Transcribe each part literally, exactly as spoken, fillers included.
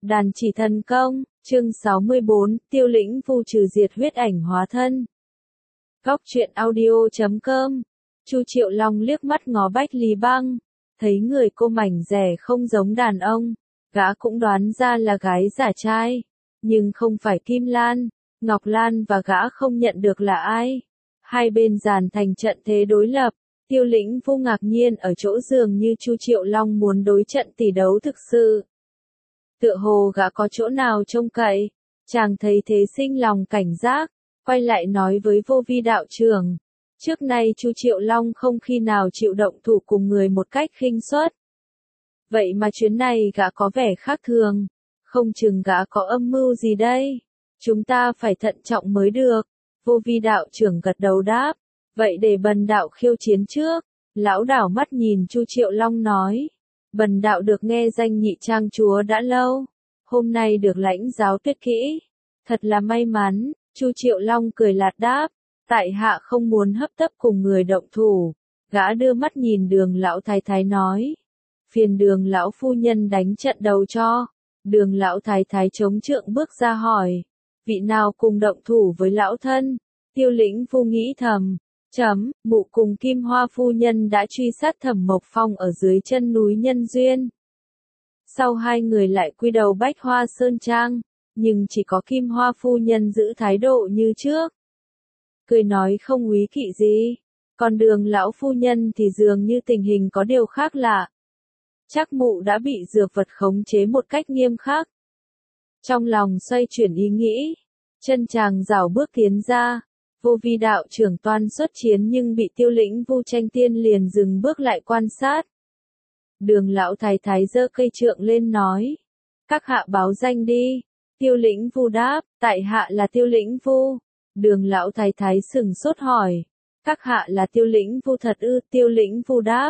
Đàn chỉ thần công, chương sáu mươi bốn, Tiêu Lĩnh Vu trừ diệt huyết ảnh hóa thân. Góc truyện audio chấm com. Chu Triệu Long liếc mắt ngó Bách Lý Băng, thấy người cô mảnh rẻ không giống đàn ông, gã cũng đoán ra là gái giả trai, nhưng không phải Kim Lan, Ngọc Lan và gã không nhận được là ai. Hai bên dàn thành trận thế đối lập, Tiêu Lĩnh Vu ngạc nhiên ở chỗ dường như Chu Triệu Long muốn đối trận tỷ đấu thực sự. Tựa hồ gã có chỗ nào trông cậy, chàng thấy thế sinh lòng cảnh giác, quay lại nói với Vô Vi đạo trưởng. Trước nay Chu Triệu Long không khi nào chịu động thủ cùng người một cách khinh suất. Vậy mà chuyến này gã có vẻ khác thường, không chừng gã có âm mưu gì đây. Chúng ta phải thận trọng mới được. Vô Vi đạo trưởng gật đầu đáp, vậy để Bần đạo khiêu chiến trước. Lão đảo mắt nhìn Chu Triệu Long nói. Bần đạo được nghe danh nhị trang chúa đã lâu, hôm nay được lãnh giáo tuyệt kỹ, thật là may mắn. Chu Triệu Long cười lạt đáp, tại hạ không muốn hấp tấp cùng người động thủ. Gã đưa mắt nhìn Đường lão thái thái nói, phiền Đường lão phu nhân đánh trận đầu cho. Đường lão thái thái chống trượng bước ra hỏi, vị nào cùng động thủ với lão thân? Tiêu Lĩnh Vu nghĩ thầm, chấm, mụ cùng Kim Hoa phu nhân đã truy sát Thẩm Mộc Phong ở dưới chân núi Nhân Duyên. Sau hai người lại quy đầu Bách Hoa Sơn Trang, nhưng chỉ có Kim Hoa phu nhân giữ thái độ như trước. Cười nói không úy kỵ gì, còn Đường lão phu nhân thì dường như tình hình có điều khác lạ. Chắc mụ đã bị dược vật khống chế một cách nghiêm khắc. Trong lòng xoay chuyển ý nghĩ, chân chàng rảo bước tiến ra. Vô Vi đạo trưởng toan xuất chiến nhưng bị Tiêu Lĩnh Vu tranh tiên liền dừng bước lại quan sát. Đường lão thái thái giơ cây trượng lên nói, các hạ báo danh đi. Tiêu Lĩnh Vu đáp, tại hạ là Tiêu Lĩnh Vu. Đường lão thái thái sừng sốt hỏi, các hạ là Tiêu Lĩnh Vu thật ư? Tiêu Lĩnh Vu đáp,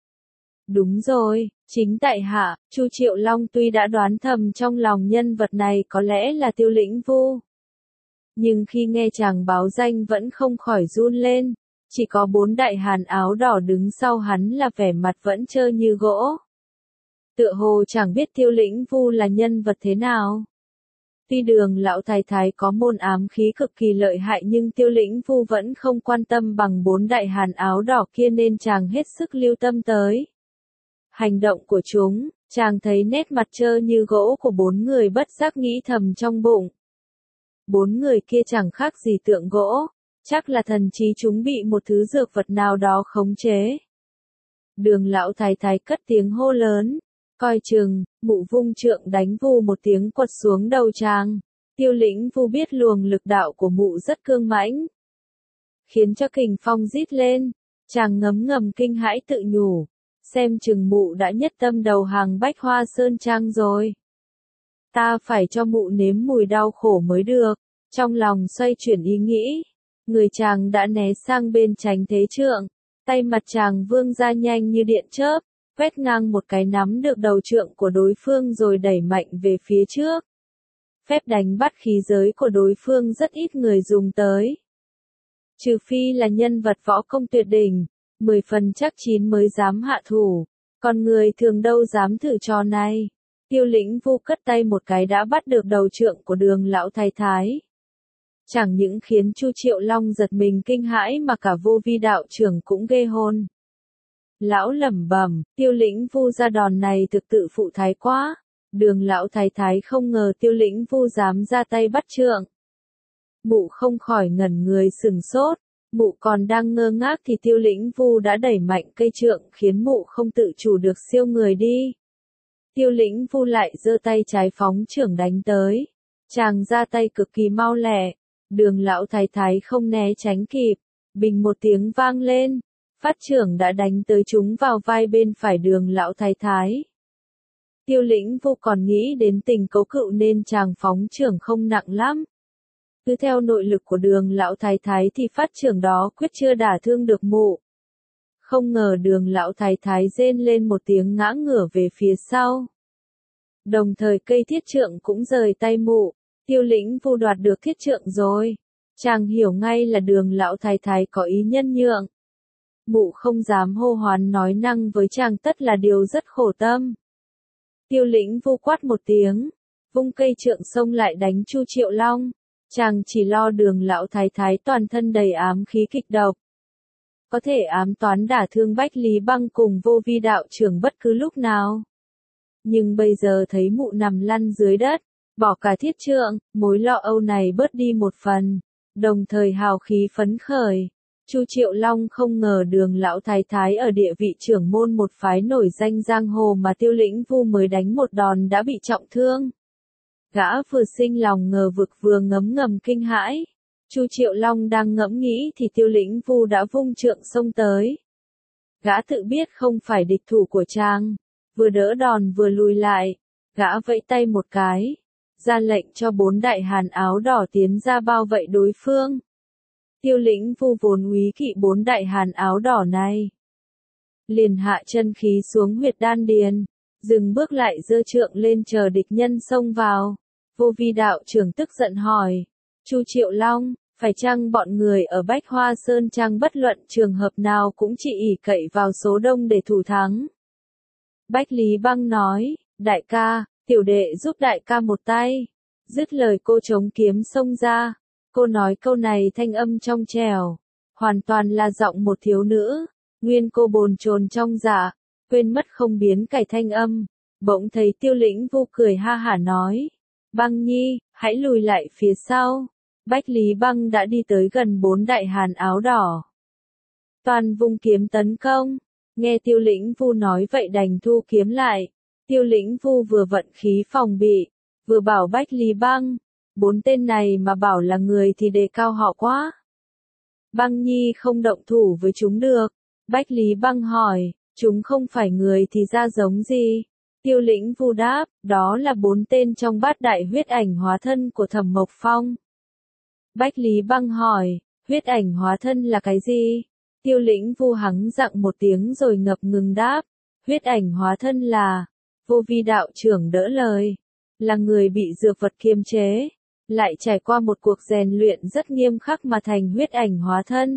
đúng rồi, chính tại hạ. Chu Triệu Long tuy đã đoán thầm trong lòng nhân vật này có lẽ là Tiêu Lĩnh Vu, nhưng khi nghe chàng báo danh vẫn không khỏi run lên. Chỉ có bốn đại hàn áo đỏ đứng sau hắn là vẻ mặt vẫn trơ như gỗ. Tựa hồ chẳng biết Tiêu Lĩnh Vu là nhân vật thế nào. Tuy Đường lão thái thái có môn ám khí cực kỳ lợi hại nhưng Tiêu Lĩnh Vu vẫn không quan tâm bằng bốn đại hàn áo đỏ kia nên chàng hết sức lưu tâm tới hành động của chúng. Chàng thấy nét mặt trơ như gỗ của bốn người bất giác nghĩ thầm trong bụng. Bốn người kia chẳng khác gì tượng gỗ, chắc là thần trí chúng bị một thứ dược vật nào đó khống chế. Đường lão thái thái cất tiếng hô lớn, coi chừng. Mụ vung trượng đánh vù một tiếng quật xuống đầu chàng. Tiêu Lĩnh Vu biết luồng lực đạo của mụ rất cương mãnh, khiến cho kình phong rít lên. Chàng ngấm ngầm kinh hãi tự nhủ, xem chừng mụ đã nhất tâm đầu hàng Bách Hoa Sơn Trang rồi. Ta phải cho mụ nếm mùi đau khổ mới được. Trong lòng xoay chuyển ý nghĩ, người chàng đã né sang bên tránh thế trượng, tay mặt chàng vươn ra nhanh như điện chớp, quét ngang một cái nắm được đầu trượng của đối phương rồi đẩy mạnh về phía trước. Phép đánh bắt khí giới của đối phương rất ít người dùng tới. Trừ phi là nhân vật võ công tuyệt đỉnh, mười phần chắc chín mới dám hạ thủ, còn người thường đâu dám thử trò này. Tiêu Lĩnh Vu cất tay một cái đã bắt được đầu trượng của Đường lão thái thái. Chẳng những khiến Chu Triệu Long giật mình kinh hãi mà cả Vô Vi đạo trưởng cũng ghê hồn. Lão lẩm bẩm, Tiêu Lĩnh Vu ra đòn này thực tự phụ thái quá. Đường lão thái thái không ngờ Tiêu Lĩnh Vu dám ra tay bắt trượng. Mụ không khỏi ngẩn người sừng sốt. Mụ còn đang ngơ ngác thì Tiêu Lĩnh Vu đã đẩy mạnh cây trượng khiến mụ không tự chủ được siêu người đi. Tiêu Lĩnh Vu lại giơ tay trái phóng chưởng đánh tới. Chàng ra tay cực kỳ mau lẹ. Đường lão thái thái không né tránh kịp. Bình một tiếng vang lên. Phát chưởng đã đánh tới chúng vào vai bên phải Đường lão thái thái. Tiêu Lĩnh Vu còn nghĩ đến tình cấu cựu nên chàng phóng chưởng không nặng lắm. Cứ theo nội lực của Đường lão thái thái thì phát chưởng đó quyết chưa đả thương được mụ. Không ngờ Đường lão thái thái rên lên một tiếng ngã ngửa về phía sau. Đồng thời cây thiết trượng cũng rời tay mụ. Tiêu Lĩnh Vu đoạt được thiết trượng rồi. Chàng hiểu ngay là Đường lão thái thái có ý nhân nhượng. Mụ không dám hô hoán nói năng với chàng tất là điều rất khổ tâm. Tiêu Lĩnh Vu quát một tiếng, vung cây trượng xông lại đánh Chu Triệu Long. Chàng chỉ lo Đường lão thái thái toàn thân đầy ám khí kịch độc, có thể ám toán đả thương Bách Lý Băng cùng Vô Vi đạo trưởng bất cứ lúc nào. Nhưng bây giờ thấy mụ nằm lăn dưới đất, bỏ cả thiết trượng, mối lo âu này bớt đi một phần, đồng thời hào khí phấn khởi. Chu Triệu Long không ngờ Đường lão thái thái ở địa vị trưởng môn một phái nổi danh giang hồ mà Tiêu Lĩnh Vu mới đánh một đòn đã bị trọng thương. Gã vừa sinh lòng ngờ vực vừa ngấm ngầm kinh hãi. Chu Triệu Long đang ngẫm nghĩ thì Tiêu Lĩnh Vu đã vung trượng xông tới. Gã tự biết không phải địch thủ của chàng, vừa đỡ đòn vừa lùi lại, gã vẫy tay một cái, ra lệnh cho bốn đại hàn áo đỏ tiến ra bao vây đối phương. Tiêu Lĩnh Vu vốn úy kỵ bốn đại hàn áo đỏ này, liền hạ chân khí xuống huyệt đan điền, dừng bước lại giơ trượng lên chờ địch nhân xông vào. Vô Vi đạo trưởng tức giận hỏi, Chu Triệu Long, phải chăng bọn người ở Bách Hoa Sơn Trang bất luận trường hợp nào cũng chỉ ỷ cậy vào số đông để thủ thắng? Bách Lý Băng nói, đại ca, tiểu đệ giúp đại ca một tay. Dứt lời cô chống kiếm xông ra. Cô nói câu này thanh âm trong trẻo, hoàn toàn là giọng một thiếu nữ. Nguyên cô bồn chồn trong dạ, quên mất không biến cải thanh âm. Bỗng thấy Tiêu Lĩnh Vu cười ha hả nói, Băng nhi, hãy lùi lại phía sau. Bách Lý Băng đã đi tới gần bốn đại hàn áo đỏ, toàn vung kiếm tấn công. Nghe Tiêu Lĩnh Vu nói vậy đành thu kiếm lại. Tiêu Lĩnh Vu vừa vận khí phòng bị, vừa bảo Bách Lý Băng, bốn tên này mà bảo là người thì đề cao họ quá. Băng nhi không động thủ với chúng được. Bách Lý Băng hỏi, chúng không phải người thì ra giống gì? Tiêu Lĩnh Vu đáp, đó là bốn tên trong bát đại huyết ảnh hóa thân của Thẩm Mộc Phong. Bách Lý Băng hỏi, huyết ảnh hóa thân là cái gì? Tiêu Lĩnh Vu hắng giọng một tiếng rồi ngập ngừng đáp, huyết ảnh hóa thân là, Vô Vi đạo trưởng đỡ lời, là người bị dược vật kiềm chế, lại trải qua một cuộc rèn luyện rất nghiêm khắc mà thành huyết ảnh hóa thân.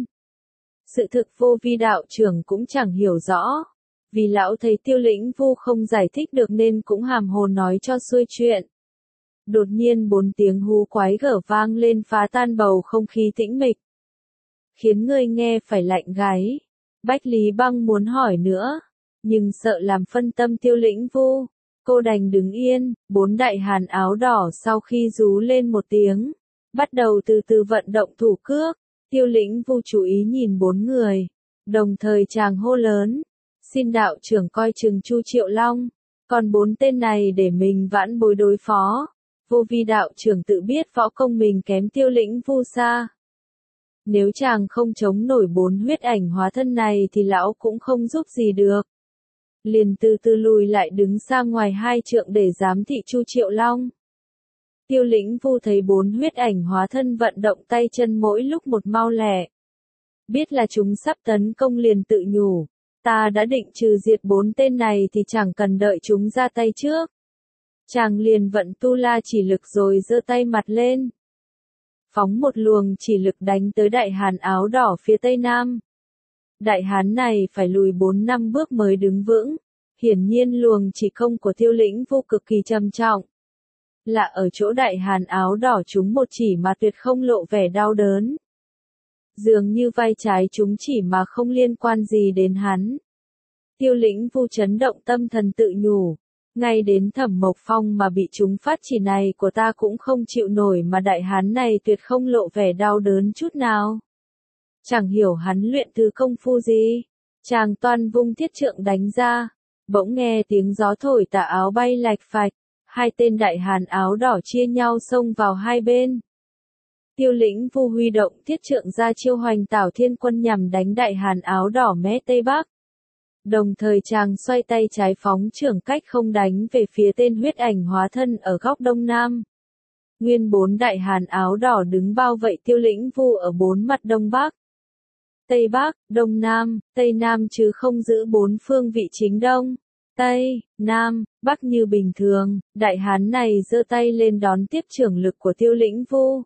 Sự thực Vô Vi đạo trưởng cũng chẳng hiểu rõ, vì lão thấy Tiêu Lĩnh Vu không giải thích được nên cũng hàm hồ nói cho xuôi chuyện. Đột nhiên bốn tiếng hú quái gở vang lên phá tan bầu không khí tĩnh mịch, khiến người nghe phải lạnh gáy. Bách Lý Băng muốn hỏi nữa, nhưng sợ làm phân tâm Tiêu Lĩnh Vu, cô đành đứng yên. Bốn đại hàn áo đỏ sau khi rú lên một tiếng, bắt đầu từ từ vận động thủ cước. Tiêu Lĩnh Vu chú ý nhìn bốn người, đồng thời chàng hô lớn, xin đạo trưởng coi chừng Chu Triệu Long, còn bốn tên này để mình vãn bối đối phó. Vô Vi đạo trưởng tự biết võ công mình kém Tiêu Lĩnh Vu xa. Nếu chàng không chống nổi bốn huyết ảnh hóa thân này thì lão cũng không giúp gì được. Liền từ từ lùi lại đứng xa ngoài hai trượng để giám thị Chu Triệu Long. Tiêu Lĩnh Vu thấy bốn huyết ảnh hóa thân vận động tay chân mỗi lúc một mau lẹ, biết là chúng sắp tấn công liền tự nhủ, ta đã định trừ diệt bốn tên này thì chẳng cần đợi chúng ra tay trước. Chàng liền vận tu la chỉ lực rồi giơ tay mặt lên, phóng một luồng chỉ lực đánh tới đại hán áo đỏ phía tây nam. Đại hán này phải lùi bốn năm bước mới đứng vững. Hiển nhiên luồng chỉ công của Tiêu Lĩnh Vu cực kỳ trầm trọng. Là ở chỗ đại hán áo đỏ chúng một chỉ mà tuyệt không lộ vẻ đau đớn. Dường như vai trái chúng chỉ mà không liên quan gì đến hắn. Tiêu Lĩnh Vu chấn động tâm thần tự nhủ. Ngay đến Thẩm Mộc Phong mà bị chúng phát chỉ này của ta cũng không chịu nổi mà đại hán này tuyệt không lộ vẻ đau đớn chút nào. Chẳng hiểu hắn luyện từ công phu gì. Chàng toan vung thiết trượng đánh ra. Bỗng nghe tiếng gió thổi tà áo bay lạch phạch. Hai tên đại hán áo đỏ chia nhau xông vào hai bên. Tiêu Lĩnh Vu huy động thiết trượng ra chiêu hoành tảo thiên quân nhằm đánh đại hán áo đỏ mé tây bắc. Đồng thời chàng xoay tay trái phóng trưởng cách không đánh về phía tên huyết ảnh hóa thân ở góc đông nam. Nguyên bốn đại hán áo đỏ đứng bao vây Tiêu Lĩnh Vu ở bốn mặt đông bắc, tây bắc, đông nam, tây nam chứ không giữ bốn phương vị chính đông, tây, nam, bắc như bình thường. Đại hán này giơ tay lên đón tiếp trưởng lực của Tiêu Lĩnh Vu.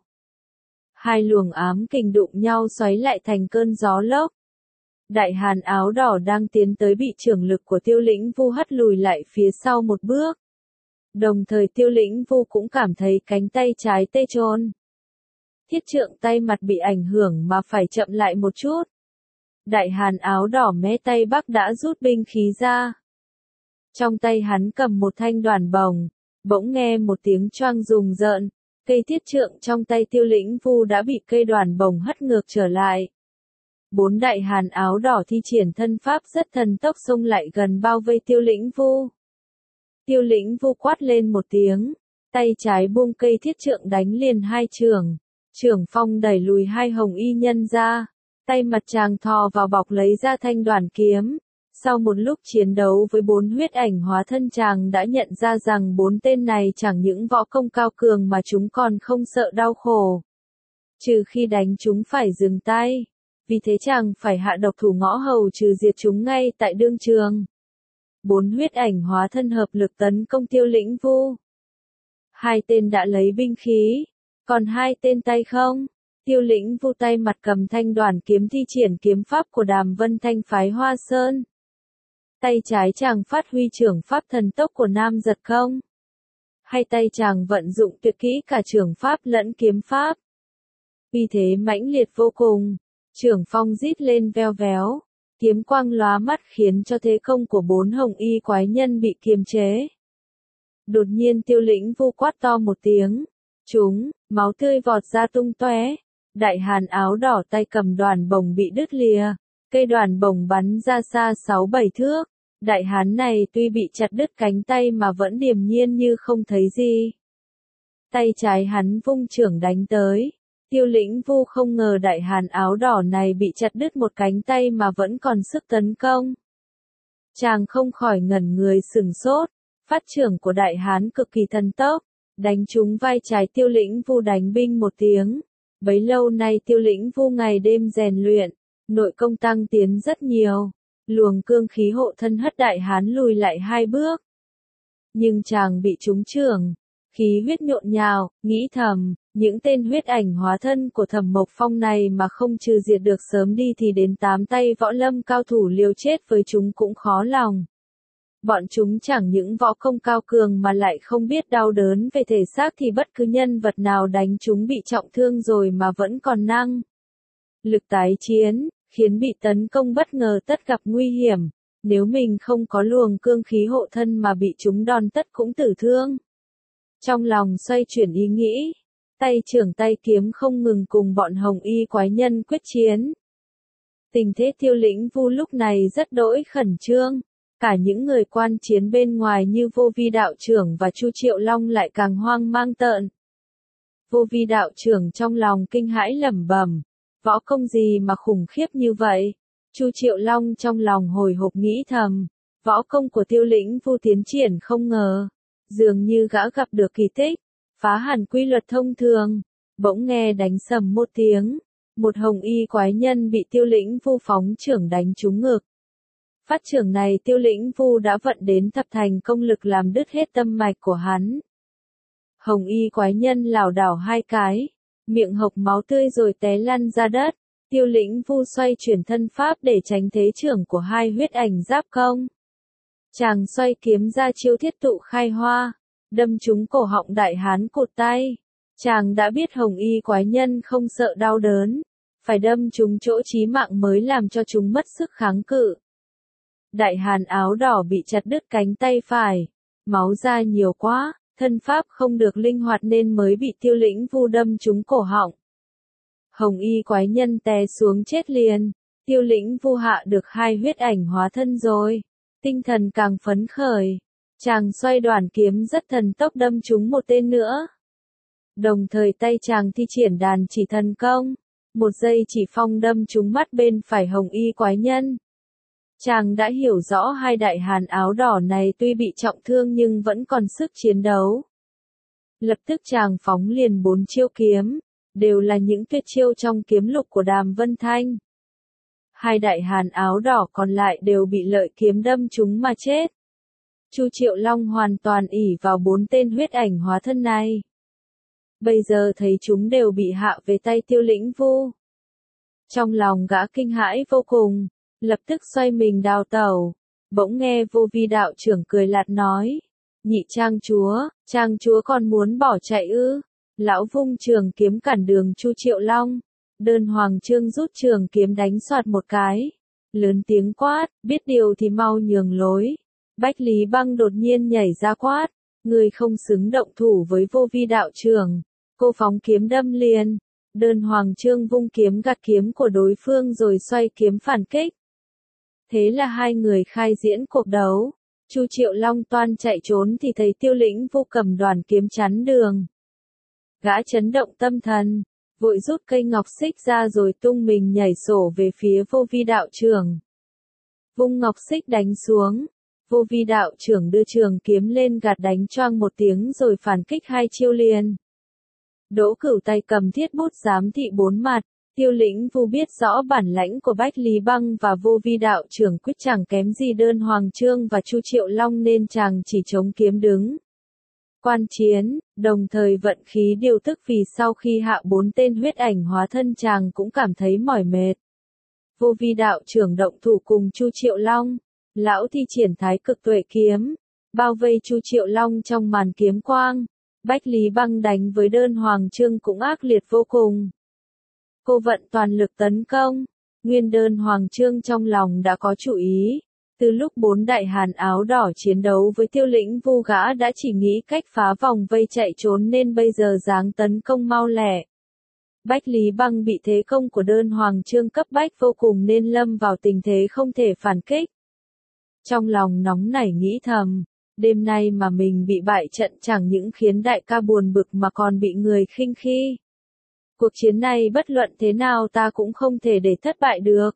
Hai luồng ám kình đụng nhau xoáy lại thành cơn gió lốc. Đại hán áo đỏ đang tiến tới bị trưởng lực của Tiêu Lĩnh Vu hất lùi lại phía sau một bước. Đồng thời Tiêu Lĩnh Vu cũng cảm thấy cánh tay trái tê chôn. Thiết trượng tay mặt bị ảnh hưởng mà phải chậm lại một chút. Đại hàn áo đỏ mé Tây Bắc đã rút binh khí ra. Trong tay hắn cầm một thanh đoàn bồng, bỗng nghe một tiếng choang rùng rợn, cây thiết trượng trong tay Tiêu Lĩnh Vu đã bị cây đoàn bồng hất ngược trở lại. Bốn đại hàn áo đỏ thi triển thân pháp rất thần tốc xông lại gần bao vây Tiêu Lĩnh Vu. Tiêu Lĩnh Vu quát lên một tiếng, tay trái buông cây thiết trượng đánh liền hai chưởng, chưởng phong đẩy lùi hai hồng y nhân ra, tay mặt chàng thò vào bọc lấy ra thanh đoàn kiếm. Sau một lúc chiến đấu với bốn huyết ảnh hóa thân, chàng đã nhận ra rằng bốn tên này chẳng những võ công cao cường mà chúng còn không sợ đau khổ. Trừ khi đánh chúng phải dừng tay, vì thế chàng phải hạ độc thủ ngõ hầu trừ diệt chúng ngay tại đương trường. Bốn huyết ảnh hóa thân hợp lực tấn công Tiêu Lĩnh Vu. Hai tên đã lấy binh khí, còn hai tên tay không. Tiêu Lĩnh Vu tay mặt cầm thanh đoàn kiếm thi triển kiếm pháp của Đàm Vân Thanh phái Hoa Sơn. Tay trái chàng phát huy trưởng pháp thần tốc của Nam Giật Không. Hai tay chàng vận dụng tuyệt kỹ cả trưởng pháp lẫn kiếm pháp. Vì thế mãnh liệt vô cùng, trưởng phong rít lên veo véo, kiếm quang lóa mắt khiến cho thế công của bốn hồng y quái nhân bị kiềm chế. Đột nhiên Tiêu Lĩnh Vu quát to một tiếng, chúng, máu tươi vọt ra tung tóe. Đại hàn áo đỏ tay cầm đoàn bồng bị đứt lìa, cây đoàn bồng bắn ra xa sáu bảy thước. Đại hán này tuy bị chặt đứt cánh tay mà vẫn điềm nhiên như không thấy gì. Tay trái hắn vung chưởng đánh tới. Tiêu Lĩnh Vu không ngờ đại hán áo đỏ này bị chặt đứt một cánh tay mà vẫn còn sức tấn công. Chàng không khỏi ngẩn người sửng sốt, phát chưởng của đại hán cực kỳ thần tốc, đánh trúng vai trái Tiêu Lĩnh Vu đánh binh một tiếng. Bấy lâu nay Tiêu Lĩnh Vu ngày đêm rèn luyện, nội công tăng tiến rất nhiều. Luồng cương khí hộ thân hất đại hán lùi lại hai bước. Nhưng chàng bị trúng chưởng, khí huyết nhộn nhào, nghĩ thầm, những tên huyết ảnh hóa thân của Thẩm Mộc Phong này mà không trừ diệt được sớm đi thì đến tám tay võ lâm cao thủ liều chết với chúng cũng khó lòng. Bọn chúng chẳng những võ công cao cường mà lại không biết đau đớn về thể xác, thì bất cứ nhân vật nào đánh chúng bị trọng thương rồi mà vẫn còn năng lực tái chiến, khiến bị tấn công bất ngờ tất gặp nguy hiểm. Nếu mình không có luồng cương khí hộ thân mà bị chúng đòn tất cũng tử thương. Trong lòng xoay chuyển ý nghĩ, tay trưởng tay kiếm không ngừng cùng bọn hồng y quái nhân quyết chiến. Tình thế Tiêu Lĩnh Vu lúc này rất đỗi khẩn trương. Cả những người quan chiến bên ngoài như Vô Vi đạo trưởng và Chu Triệu Long lại càng hoang mang tợn. Vô Vi đạo trưởng trong lòng kinh hãi lẩm bẩm, võ công gì mà khủng khiếp như vậy? Chu Triệu Long trong lòng hồi hộp nghĩ thầm, võ công của Tiêu Lĩnh Vu tiến triển không ngờ, dường như gã gặp được kỳ tích, phá hẳn quy luật thông thường. Bỗng nghe đánh sầm một tiếng, một hồng y quái nhân bị Tiêu Lĩnh Vu phóng chưởng đánh trúng ngực. Phát chưởng này Tiêu Lĩnh Vu đã vận đến thập thành công lực làm đứt hết tâm mạch của hắn. Hồng y quái nhân lảo đảo hai cái, miệng hộc máu tươi rồi té lăn ra đất. Tiêu Lĩnh Vu xoay chuyển thân pháp để tránh thế chưởng của hai huyết ảnh giáp công. Chàng xoay kiếm ra chiêu thiết tụ khai hoa, đâm trúng cổ họng đại hán cụt tay. Chàng đã biết hồng y quái nhân không sợ đau đớn, phải đâm trúng chỗ chí mạng mới làm cho chúng mất sức kháng cự. Đại hán áo đỏ bị chặt đứt cánh tay phải, máu ra nhiều quá, thân pháp không được linh hoạt nên mới bị Tiêu Lĩnh Vu đâm trúng cổ họng. Hồng y quái nhân té xuống chết liền. Tiêu Lĩnh Vu hạ được hai huyết ảnh hóa thân rồi, tinh thần càng phấn khởi. Chàng xoay đoàn kiếm rất thần tốc đâm trúng một tên nữa. Đồng thời tay chàng thi triển đàn chỉ thần công, một giây chỉ phong đâm trúng mắt bên phải hồng y quái nhân. Chàng đã hiểu rõ hai đại hán áo đỏ này tuy bị trọng thương nhưng vẫn còn sức chiến đấu. Lập tức chàng phóng liền bốn chiêu kiếm, đều là những tuyệt chiêu trong kiếm lục của Đàm Vân Thanh. Hai đại hán áo đỏ còn lại đều bị lợi kiếm đâm trúng mà chết. Chu Triệu Long hoàn toàn ỷ vào bốn tên huyết ảnh hóa thân này. Bây giờ thấy chúng đều bị hạ về tay Tiêu Lĩnh Vu. Trong lòng gã kinh hãi vô cùng, lập tức xoay mình đào tẩu. Bỗng nghe Vô Vi đạo trưởng cười lạt nói, Nhị trang chúa, trang chúa còn muốn bỏ chạy ư? Lão vung trường kiếm cản đường Chu Triệu Long. Đơn Hoàng Chương rút trường kiếm đánh soạt một cái. Lớn tiếng quát, biết điều thì mau nhường lối. Bách Lý Băng đột nhiên nhảy ra quát. Người không xứng động thủ với Vô Vi đạo trưởng. Cô phóng kiếm đâm liền. Đơn Hoàng Chương vung kiếm gạt kiếm của đối phương rồi xoay kiếm phản kích. Thế là hai người khai diễn cuộc đấu. Chu Triệu Long toan chạy trốn thì thấy Tiêu Lĩnh Vu cầm đoàn kiếm chắn đường. Gã chấn động tâm thần, vội rút cây ngọc xích ra rồi tung mình nhảy sổ về phía Vô Vi đạo trưởng. Vung ngọc xích đánh xuống, Vô Vi đạo trưởng đưa trường kiếm lên gạt đánh choang một tiếng rồi phản kích hai chiêu liền. Đỗ Cửu tay cầm thiết bút giám thị bốn mặt. Tiêu Lĩnh Vu biết rõ bản lãnh của Bách Lý Băng và Vô Vi đạo trưởng quyết chẳng kém gì Đơn Hoàng Chương và Chu Triệu Long nên chàng chỉ chống kiếm đứng. Quan chiến, đồng thời vận khí điều tức vì sau khi hạ bốn tên huyết ảnh hóa thân chàng cũng cảm thấy mỏi mệt. Vô Vi đạo trưởng động thủ cùng Chu Triệu Long, lão thi triển thái cực tuệ kiếm, bao vây Chu Triệu Long trong màn kiếm quang. Bách Lý Băng đánh với Đơn Hoàng Chương cũng ác liệt vô cùng. Cô vận toàn lực tấn công, nguyên Đơn Hoàng Chương trong lòng đã có chủ ý. Từ lúc bốn đại hàn áo đỏ chiến đấu với Tiêu Lĩnh Vu gã đã chỉ nghĩ cách phá vòng vây chạy trốn nên bây giờ dáng tấn công mau lẹ. Bách Lý Băng bị thế công của Đơn Hoàng Chương cấp bách vô cùng nên lâm vào tình thế không thể phản kích. Trong lòng nóng nảy nghĩ thầm, đêm nay mà mình bị bại trận chẳng những khiến đại ca buồn bực mà còn bị người khinh khi. Cuộc chiến này bất luận thế nào ta cũng không thể để thất bại được.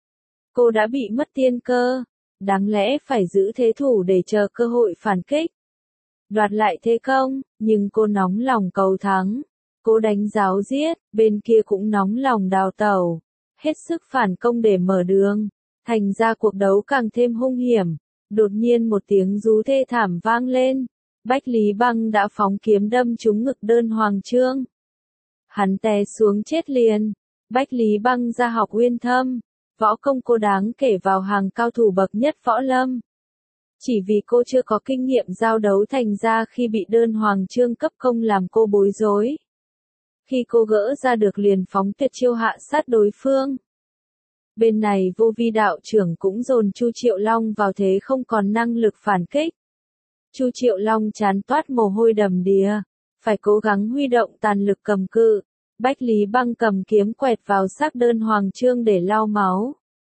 Cô đã bị mất tiên cơ, đáng lẽ phải giữ thế thủ để chờ cơ hội phản kích. Đoạt lại thế công, nhưng cô nóng lòng cầu thắng. Cô đánh giáo giết, bên kia cũng nóng lòng đào tẩu. Hết sức phản công để mở đường. Thành ra cuộc đấu càng thêm hung hiểm. Đột nhiên một tiếng rú thê thảm vang lên. Bách Lý Băng đã phóng kiếm đâm trúng ngực Đơn Hoàng Chương. Hắn té xuống chết liền. Bách Lý Băng ra học uyên thâm. Võ công cô đáng kể vào hàng cao thủ bậc nhất võ lâm. Chỉ vì cô chưa có kinh nghiệm giao đấu thành ra khi bị Đơn Hoàng Chương cấp công làm cô bối rối. Khi cô gỡ ra được liền phóng tuyệt chiêu hạ sát đối phương. Bên này Vô Vi đạo trưởng cũng dồn Chu Triệu Long vào thế không còn năng lực phản kích. Chu Triệu Long chán toát mồ hôi đầm đìa, phải cố gắng huy động tàn lực cầm cự. Bách Lý Băng cầm kiếm quẹt vào xác Đơn Hoàng Chương để lau máu.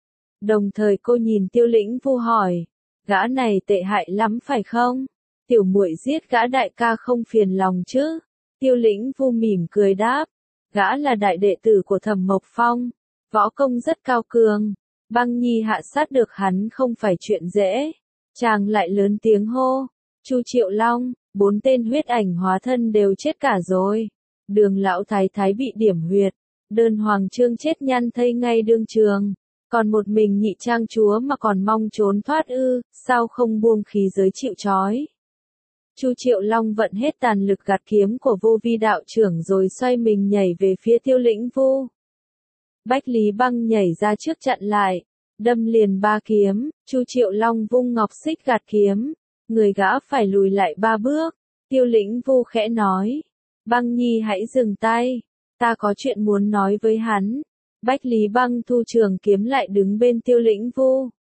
Đồng thời cô nhìn Tiêu Lĩnh Vu hỏi, gã này tệ hại lắm phải không? Tiểu muội giết gã đại ca không phiền lòng chứ? Tiêu Lĩnh Vu mỉm cười đáp, gã là đại đệ tử của Thẩm Mộc Phong, võ công rất cao cường, Băng Nhi hạ sát được hắn không phải chuyện dễ. Chàng lại lớn tiếng hô, Chu Triệu Long, bốn tên huyết ảnh hóa thân đều chết cả rồi. Đường lão thái thái bị điểm huyệt, Đơn Hoàng Chương chết nhăn thây ngay đương trường, còn một mình nhị trang chúa mà còn mong trốn thoát ư, sao không buông khí giới chịu trói. Chu Triệu Long vận hết tàn lực gạt kiếm của Vô Vi đạo trưởng rồi xoay mình nhảy về phía Tiêu Lĩnh Vu. Bách Lý Băng nhảy ra trước chặn lại, đâm liền ba kiếm, Chu Triệu Long vung ngọc xích gạt kiếm, người gã phải lùi lại ba bước. Tiêu Lĩnh Vu khẽ nói, Băng Nhi hãy dừng tay, ta có chuyện muốn nói với hắn. Bách Lý Băng thu trường kiếm lại đứng bên Tiêu Lĩnh Vu.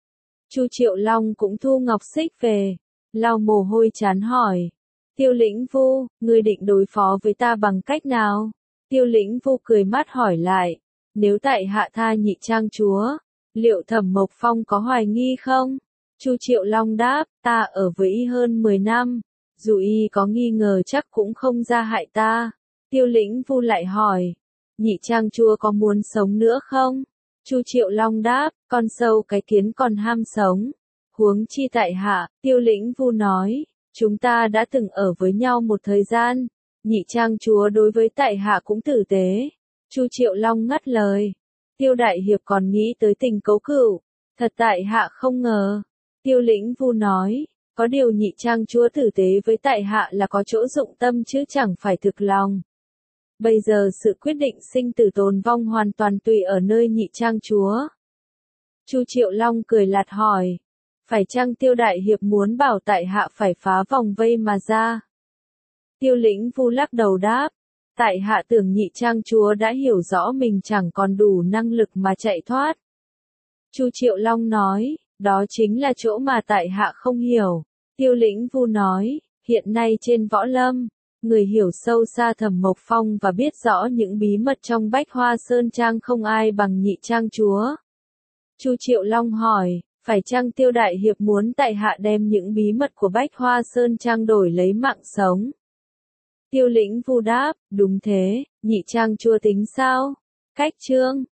Chu Triệu Long cũng thu ngọc xích về, lau mồ hôi chán hỏi, Tiêu Lĩnh Vu, ngươi định đối phó với ta bằng cách nào? Tiêu Lĩnh Vu cười mát hỏi lại, nếu tại hạ tha nhị trang chúa, liệu Thẩm Mộc Phong có hoài nghi không? Chu Triệu Long đáp, ta ở với y hơn mười năm, dù y có nghi ngờ chắc cũng không ra hại ta. Tiêu Lĩnh Vu lại hỏi, nhị trang chúa có muốn sống nữa không? Chu Triệu Long đáp, con sâu cái kiến còn ham sống. Huống chi tại hạ, Tiêu Lĩnh Vu nói, chúng ta đã từng ở với nhau một thời gian, nhị trang chúa đối với tại hạ cũng tử tế. Chu Triệu Long ngắt lời, Tiêu đại hiệp còn nghĩ tới tình cấu cửu, thật tại hạ không ngờ. Tiêu Lĩnh Vu nói, có điều nhị trang chúa tử tế với tại hạ là có chỗ dụng tâm chứ chẳng phải thực lòng. Bây giờ sự quyết định sinh tử tồn vong hoàn toàn tùy ở nơi nhị trang chúa. Chu Triệu Long cười lạt hỏi, Phải chăng Tiêu đại hiệp muốn bảo tại hạ phải phá vòng vây mà ra? Tiêu Lĩnh Vu lắc đầu đáp, tại hạ tưởng nhị trang chúa đã hiểu rõ mình chẳng còn đủ năng lực mà chạy thoát. Chu Triệu Long nói, đó chính là chỗ mà tại hạ không hiểu. Tiêu Lĩnh Vu nói, hiện nay trên võ lâm, người hiểu sâu xa Thẩm Mộc Phong và biết rõ những bí mật trong Bách Hoa Sơn Trang không ai bằng nhị trang chúa. Chu Triệu Long hỏi, phải chăng Tiêu đại hiệp muốn tại hạ đem những bí mật của Bách Hoa Sơn Trang đổi lấy mạng sống? Tiêu Lĩnh Vu đáp, đúng thế, nhị trang chúa tính sao? Cách chương